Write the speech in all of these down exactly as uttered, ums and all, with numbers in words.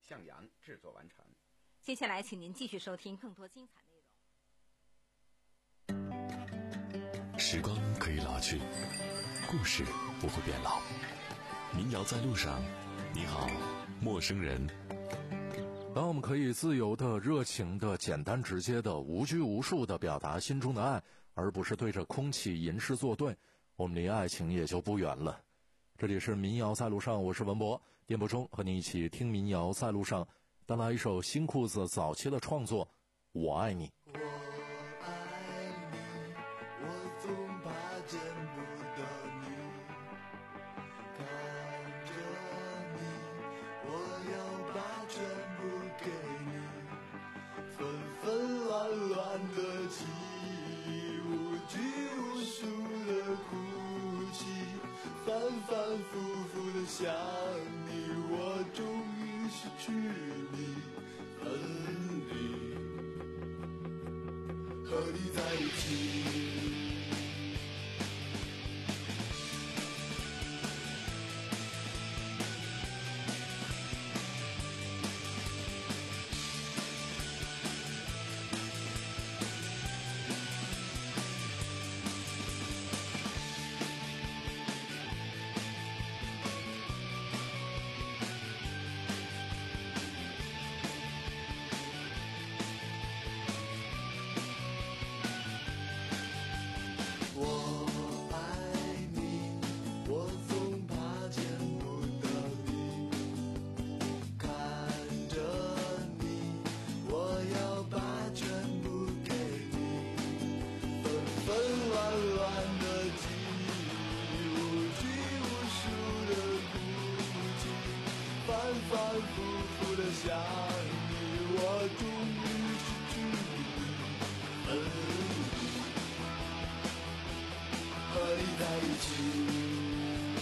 向阳制作完成。 接下来请您继续收听更多精彩内容。时光可以老去，故事不会变老。民谣在路上，你好，陌生人。 当我们可以自由的、热情的、简单直接的、无拘无束的表达心中的爱，而不是对着空气吟诗作对，我们离爱情也就不远了。这里是民谣在路上，我是文博，电波中和你一起听民谣在路上，带来一首新裤子早期的创作《我爱你》。 乱乱的记忆，无拘无束的哭泣，反反复复的想你，我终于失去你，分离，和你在一起。反反复复的想你，我终于失去你，分离，和你在一起。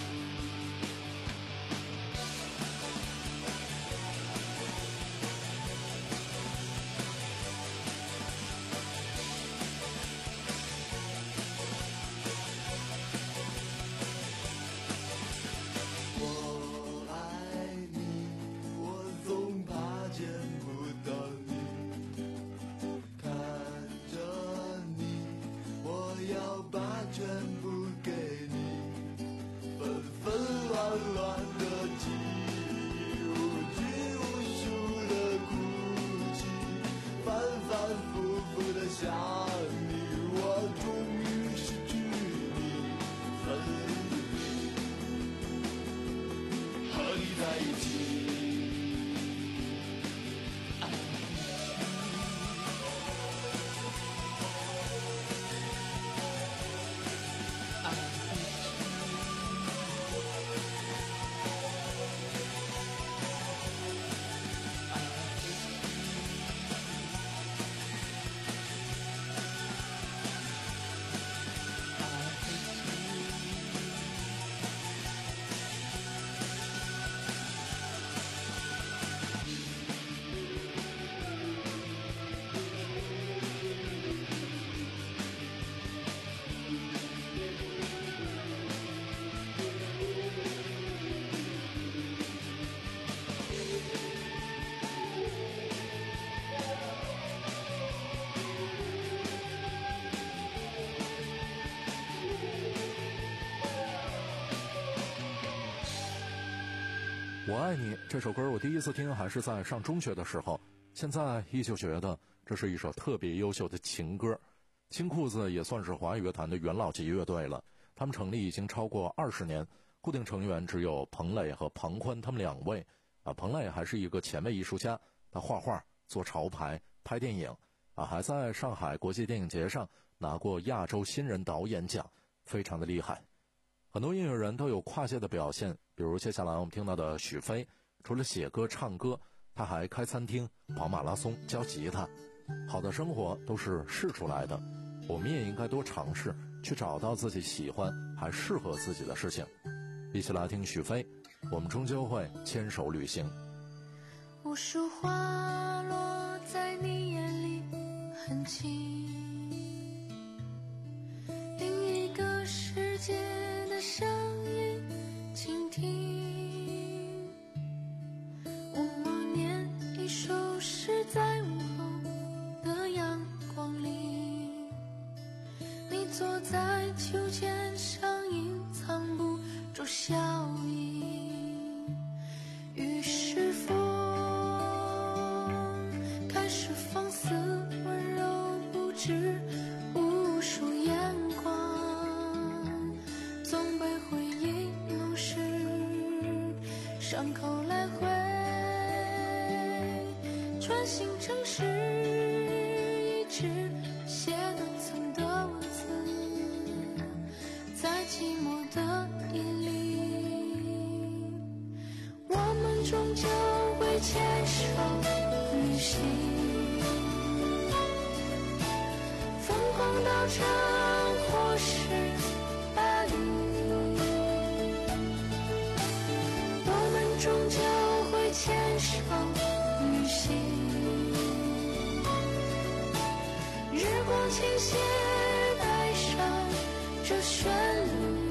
乱乱的记忆，无拘无束的哭泣，反反复复的想你，我终于失去你，分离，和你在一起。 我爱你这首歌我第一次听还是在上中学的时候，现在依旧觉得这是一首特别优秀的情歌。新裤子也算是华语乐坛的元老级乐队了，他们成立已经超过二十年，固定成员只有彭磊和庞宽他们两位啊。彭磊还是一个前卫艺术家，他画画、做潮牌、拍电影啊，还在上海国际电影节上拿过亚洲新人导演奖，非常的厉害。很多音乐人都有跨界的表现，比如接下来我们听到的许飞，除了写歌唱歌，他还开餐厅、跑马拉松、教吉他。好的生活都是试出来的，我们也应该多尝试，去找到自己喜欢还适合自己的事情。一起来听许飞，我们终究会牵手旅行。 无数花落在你眼里很轻，另一个世界的声音倾听，我念伤口来回穿行城市，一直写短暂的文字，在寂寞的夜里，我们终究会牵手旅行，疯狂到这或是巴黎，我们终究会牵手旅行，日光倾斜带上这旋律，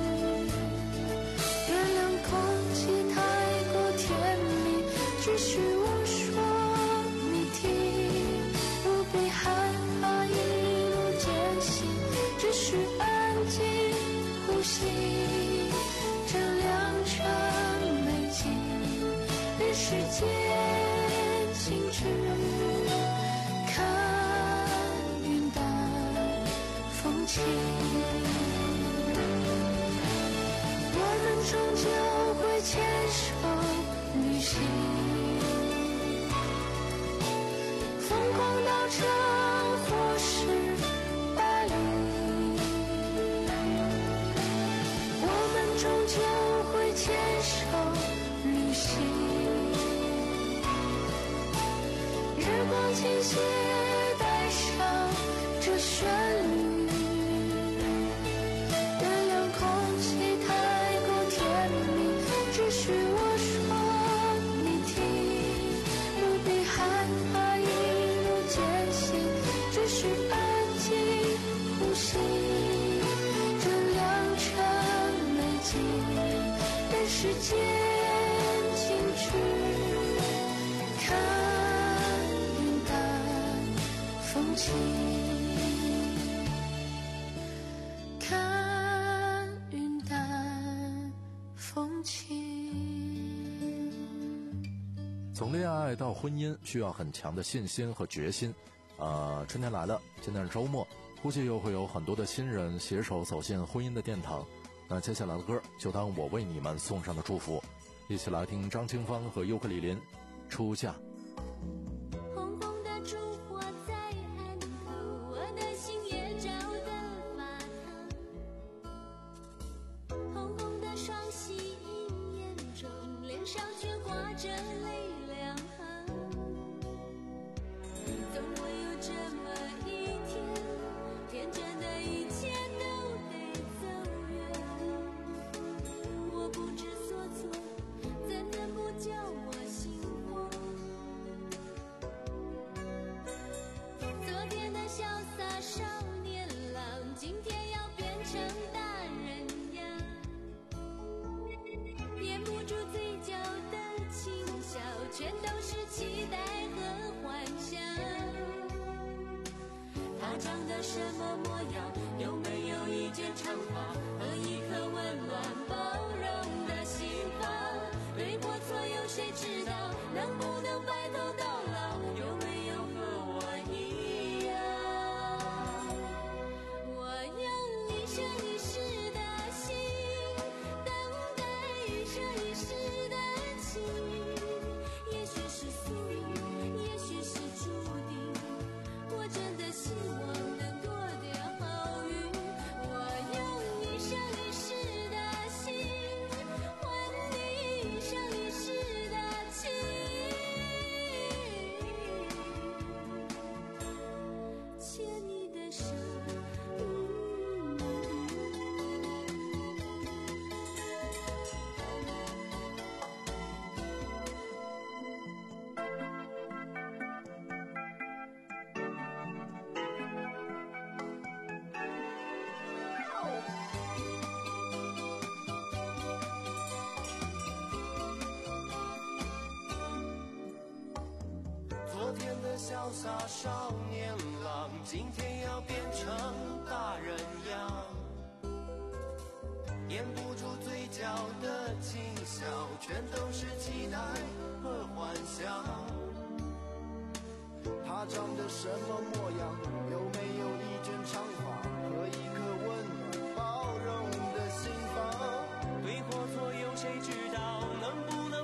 原谅空气太过甜蜜，只许我说你听，不必害怕一路艰辛，只需安静呼吸，这良辰美景任世界静止，看云淡风轻，我们终究会牵手旅行，疯狂到这或是巴黎，我们终究会牵手旅行，日光倾斜带上这旋律，原谅空气太过甜蜜，只许我说你听，不必害怕一路艰辛，只需安静呼吸，这良辰美景任世界静止，看云淡风轻，看云淡风轻。 从恋爱到婚姻需要很强的信心和决心。呃，春天来了，今天是周末，估计又会有很多的新人携手走进婚姻的殿堂。那接下来的歌就当我为你们送上的祝福，一起来听张清芳和尤克里林《出嫁》。 红红的烛火在案头，我的心也照得发烫。红红的双喜映眼中，脸上却挂着泪两行。总会有这么一天，天真的一切都得走远。我不知所措，怎能不叫我心慌？昨天的潇洒少年郎，今天要变成大人样。掩不住嘴角的轻笑，全都是期待和幻想。他长得什么模样？有没有一卷长发和一颗温暖包容的心房？对或错有谁知道？能不能白头到老？有没有和我一样？我用一生一世的心，等待一生一世的情。也许是宿命，也许是注定，我真的希望能多点好运。我用一生一世的心，换你一生一世的情。牵你的手， 昨天的潇洒少年郎，今天要变成大人样。掩不住嘴角的轻笑，全都是期待和幻想。他长得什么模样？有没有一卷长发和一颗温暖包容的心房？对或错有谁知道？能不能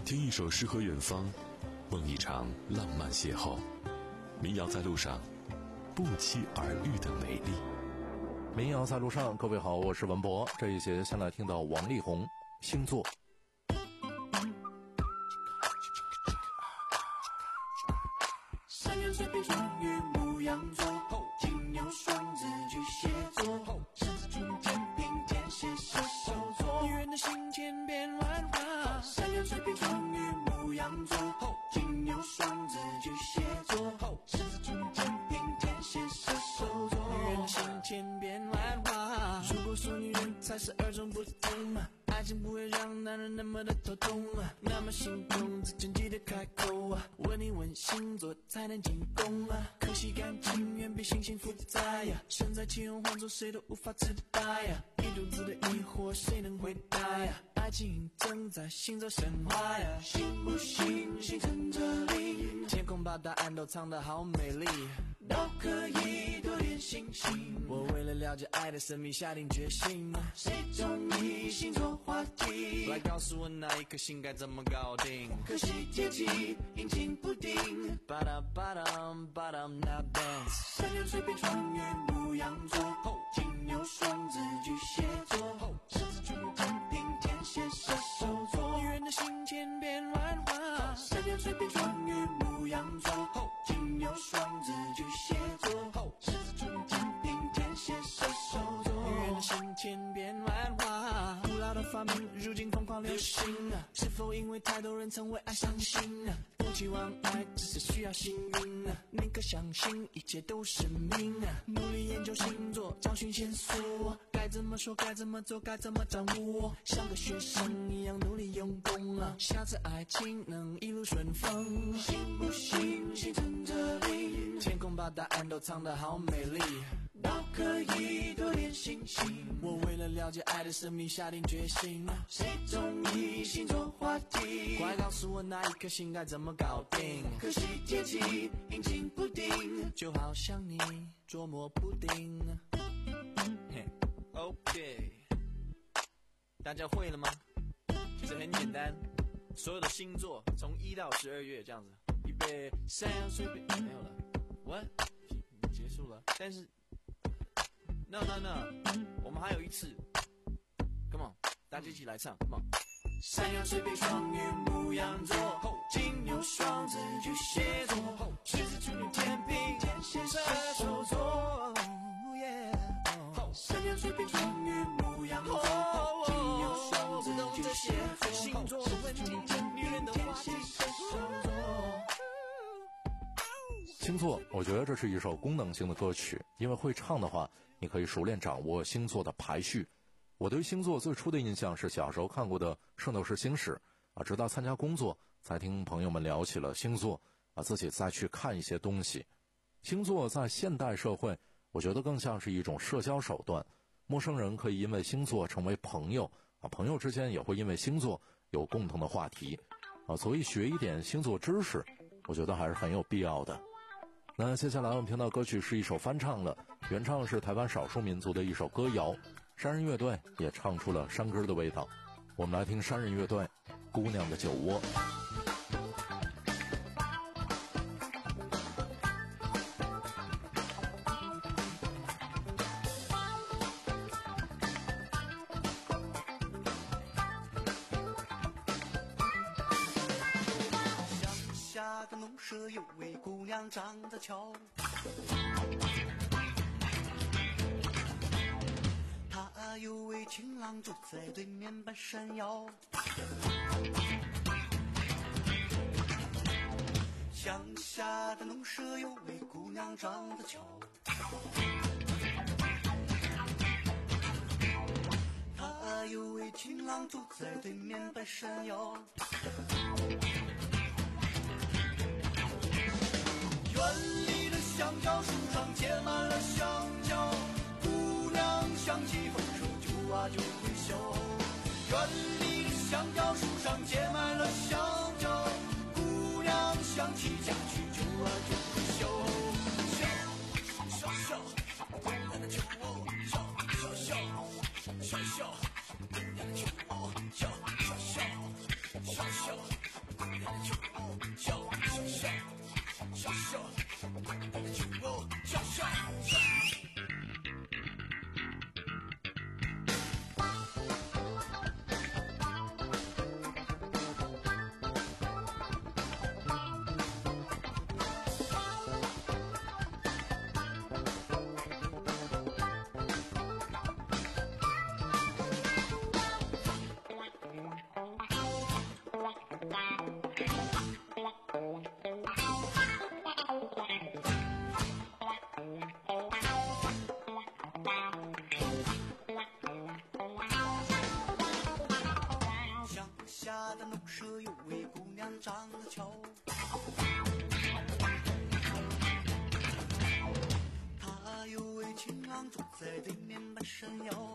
听一首诗和远方，梦一场浪漫邂逅。民谣在路上，不期而遇的美丽。 民谣在路上，各位好，我是文博。这一节先来听到王力宏星座。 三月水瓶双鱼牧羊座，金牛双子巨蟹座，狮子处女天平天蝎射手座，女人的心千变万化。三月水瓶双鱼牧羊座，金牛双子巨蟹座，狮子处女天平天蝎射手座，女人的心千变万化。如果说女人才是二种不同，爱情不会让男人那么的头痛，那么心动之前记得开口，问你问星座才能进攻。可惜感情远比星星复杂呀，身在其中换做谁都无法自拔呀，一肚子的疑惑谁能回答呀？爱情正在行走神话呀，信不信星辰这里，天空把答案都藏得好美丽，都可以多点星星。我为了了解爱的神秘下定决心，谁中意星座话题，来告诉我那一颗心该怎么搞定。可惜天气阴晴不定，巴达巴达巴达 now dance。三月水瓶双鱼牧羊座，金牛双子巨蟹座，狮子处女天平天蝎射手座，女人的心千变万化。三月水瓶双鱼牧羊座，金牛双子巨蟹座，狮子处女天平天蝎射手座，女人的心千变万化。古老的发明如今疯狂流行，是否因为太多人曾为爱伤心？不期望爱只是需要幸运，宁可相信一切都是命。努力研究星座，找寻线索，该怎么说该怎么做该怎么掌握，像个学生一样努力用功，下次爱情能一路顺风。信不信星辰这里，天空把答案都藏得好美丽，都可以多点星星。我为了了解爱的神秘下定决心，谁中意星座话题，快告诉我那一颗心该怎么搞定。可惜天气阴晴不定，就好像你捉摸不定。OK， 大家会了吗？其实很简单，所有的星座从一到十二月这样子，预备三水瓶没有了 ，What 结束了，但是 No No No， 我们还有一次 ，Come on， 大家一起来唱 ，Come on。山羊水瓶双鱼牧羊座，金牛双子巨蟹座，狮子处女天平天蝎射手座，山羊水瓶双鱼牧羊座，金牛双子巨蟹座，星座的问题，女人的话题，射手座。 星座，我觉得这是一首功能性的歌曲，因为会唱的话，你可以熟练掌握星座的排序。我对星座最初的印象是小时候看过的《圣斗士星矢》啊，直到参加工作才听朋友们聊起了星座啊，自己再去看一些东西。星座在现代社会，我觉得更像是一种社交手段，陌生人可以因为星座成为朋友啊，朋友之间也会因为星座有共同的话题啊，所以学一点星座知识，我觉得还是很有必要的。那接下来我们听到歌曲是一首翻唱了，原唱是台湾少数民族的一首歌谣，山人乐队也唱出了山歌的味道。我们来听山人乐队《姑娘的酒窝》。 乡下的农舍有位姑娘长得俏，她有位情郎住在对面半山腰。乡下的农舍有位姑娘长得俏，她有位情郎住在对面半山腰。园里的香蕉树上结满了香蕉，姑娘想起丰收就啊就会笑。园里的香蕉树上结满了香蕉，姑娘想起家去就啊就会笑。笑笑笑，姑娘的酒窝，笑笑笑，笑笑，姑娘的酒窝，笑笑笑，笑笑。 舍有位姑娘长得俏，她有位情郎坐在对面半山腰，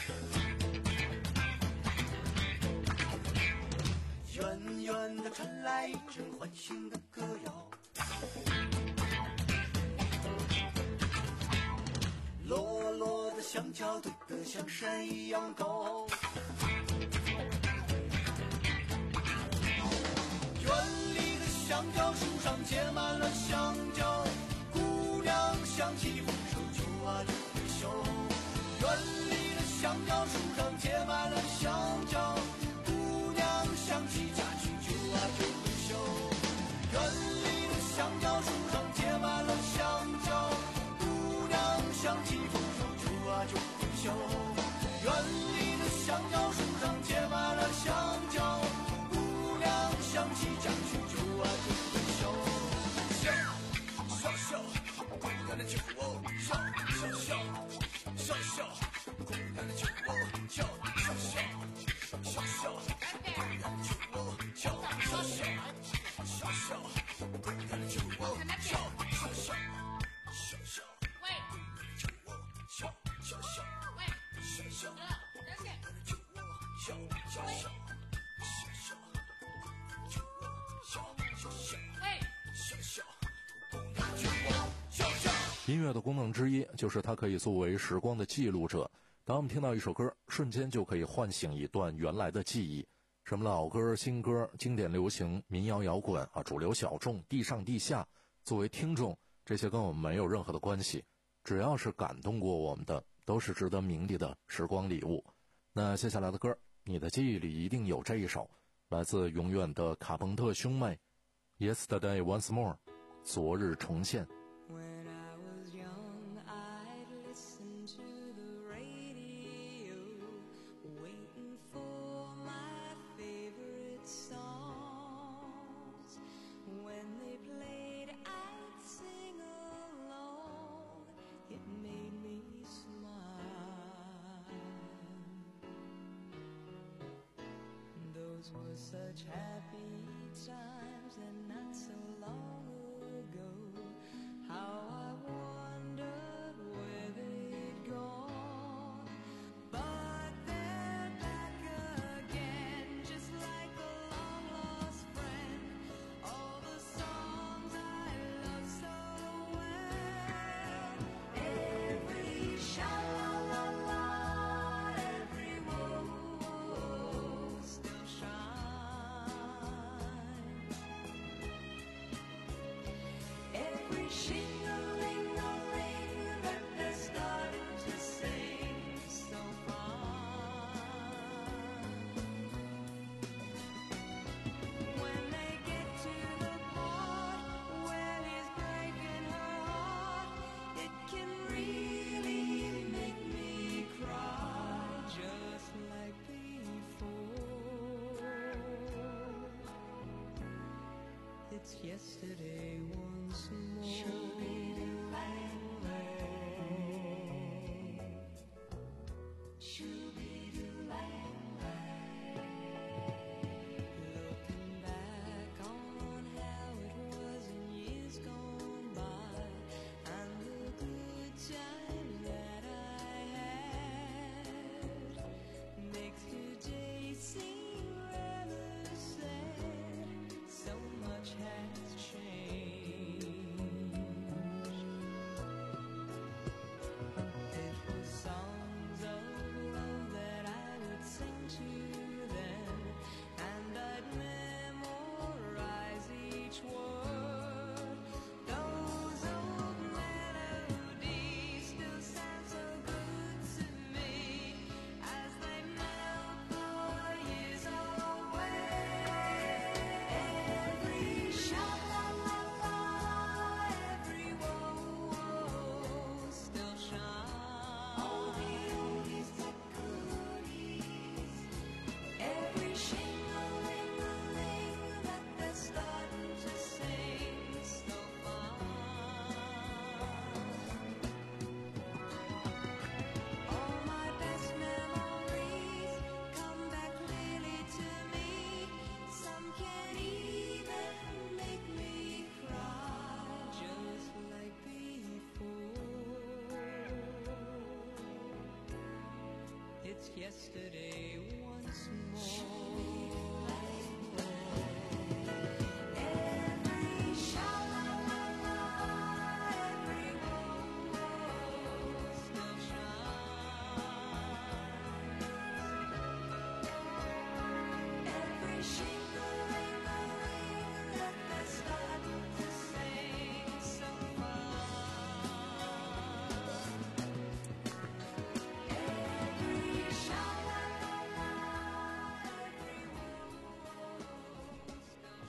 远远的传来一阵欢欣的歌谣，落落的香蕉堆得像山一样高，园里的香蕉树上结满了香蕉，姑娘想起丰收就啊就会笑，园里的香蕉树上结满了香蕉，姑娘想起家去就啊就会笑，园里的香蕉树上结满了香蕉，姑娘想起丰收就啊就会笑，园里的香蕉树上结满了香蕉，姑娘想起家去就啊就会笑，笑笑笑，姑娘的酒窝，笑笑笑，笑笑，姑娘的酒窝，笑笑笑，笑笑，姑娘的酒窝，笑笑笑，笑笑，姑娘的酒窝，笑笑笑，笑笑，喂，酒窝，笑笑笑，喂，笑笑，姑娘的酒窝，笑笑笑，笑笑，酒窝，笑笑笑，喂，笑笑，姑娘的酒窝，笑笑。 音乐的功能之一就是它可以作为时光的记录者。当我们听到一首歌，瞬间就可以唤醒一段原来的记忆。什么老歌、新歌、经典流行、民谣摇滚啊，主流小众、地上地下，作为听众，这些跟我们没有任何的关系。只要是感动过我们的，都是值得铭记的时光礼物。那接下来的歌，你的记忆里一定有这一首，来自永远的卡朋特兄妹 Yesterday Once More， 昨日重现。 When I was young, I'd listen to the radio, waiting for my favorite songs. When they played, I'd sing along. It made me smile. Those were such happy times and not so long ago.How I wondered where they'd gone, but they're back again, just like a long lost friend. All the songs I love so well, every sha-la-la-la, every woe still shines.Every shing-a-ling-a-ling that they're starting to sing so fine. When they get to the part where he's breaking her heart, it can really make me cry just like before.It's yesterday once more. Looking back on how it was in years gone by, and the good times that I had, makes today seem rather sad.So much has changed. it's yesterday once more. Every sha-la-la-la, every rose still shines. Every shing-a-ling-a-ling, let the start to sing some fun.Every sha-la-la-la, every rose still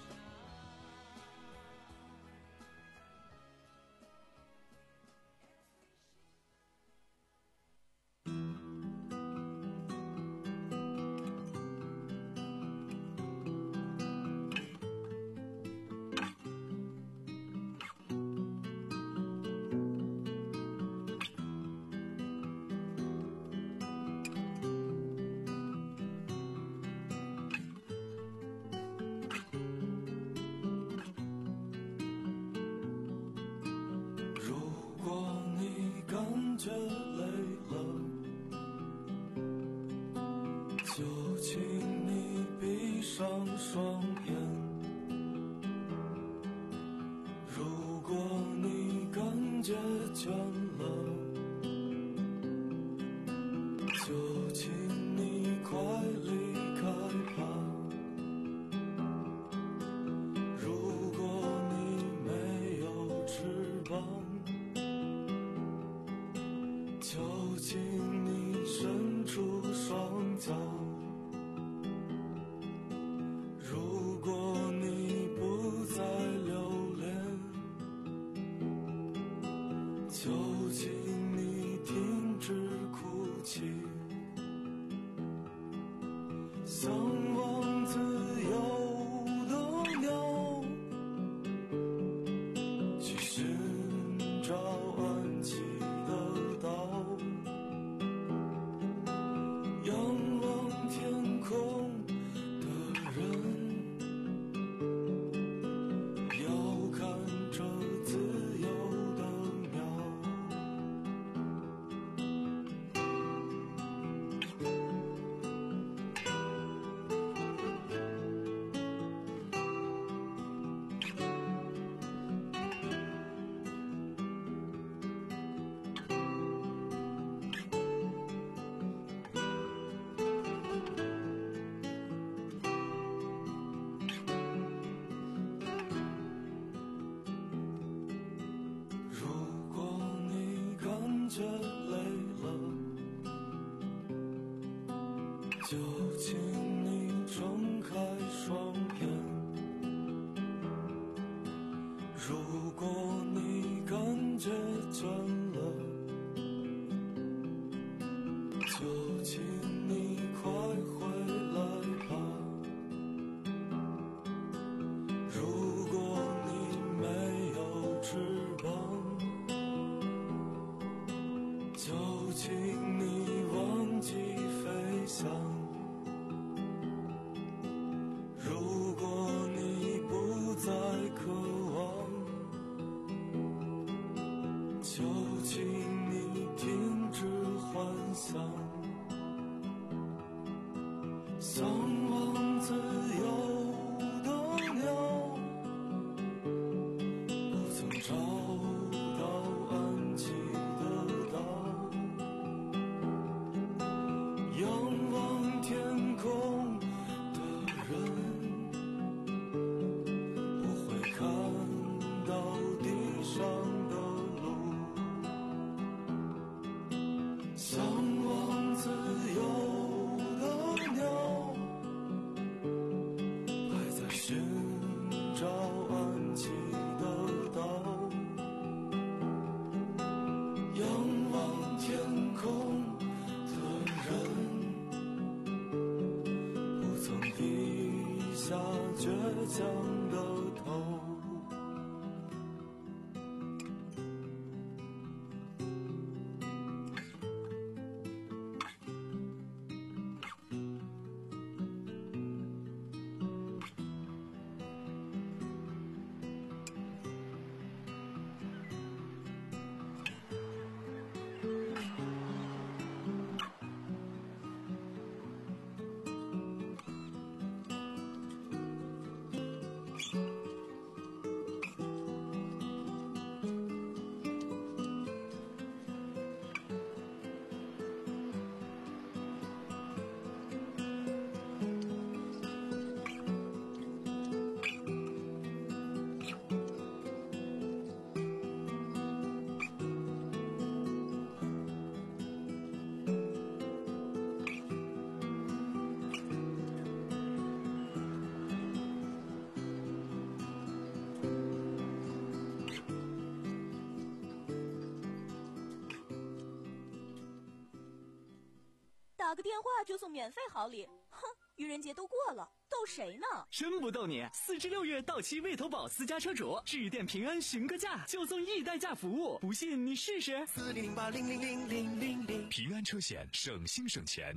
shines. 如果你感觉累了，就请你闭上双眼。如果你感觉倦了，就请你快离开吧。如果你没有翅膀，就请你伸出双脚。如果你不再留恋，就请你停止哭泣。向往自由的鸟，去寻找安息的岛，仰望天空的人，要看着自由的鸟。如果你感觉累了，就请你睁开双眼。如果你感觉倦了，就请你快回来吧。如果你没有翅膀，就请你忘记飞翔。如果你不再渴望，就请你停止幻想。向往自由的鸟，不曾找到安息的岛。仰望天空的人，不会看到地上的路。向往自由的鸟，还在寻找安息的岛。仰望天空的人，不曾低下倔强的头。 电话就送免费好礼，哼，愚人节都过了，逗谁呢？ 真不逗你，四至六月到期魏投保私家车主致电平安询个价，就送易代驾服务，不信你试试。 四零零八零零零零零零。 平安车险，省心省钱。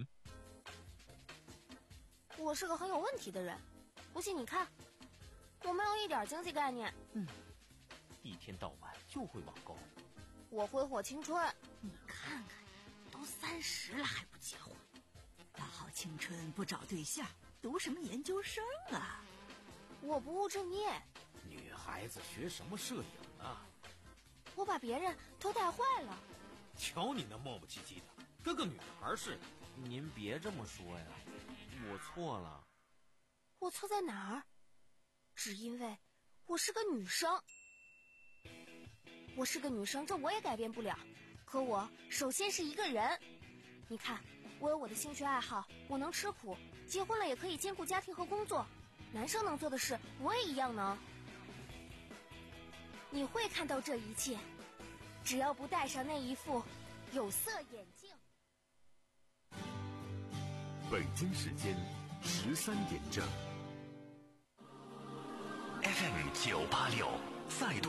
我是个很有问题的人，不信你看，我没有一点经济概念。 嗯，一天到晚就会网购。 我挥霍青春。 你看看，都三十了还不结婚，大好青春不找对象，读什么研究生啊？ 我不务正业。 女孩子学什么摄影啊？ 我把别人都带坏了。 瞧你那磨磨唧唧的，跟个女孩似的。您别这么说呀，我错了。 我错在哪儿？只因为我是个女生。我是个女生，这我也改变不了。可我首先是一个人。你看，我有我的兴趣爱好，我能吃苦，结婚了也可以兼顾家庭和工作。男生能做的事，我也一样能。你会看到这一切，只要不戴上那一副有色眼镜。 北京时间十三点整。F M 九八六再度。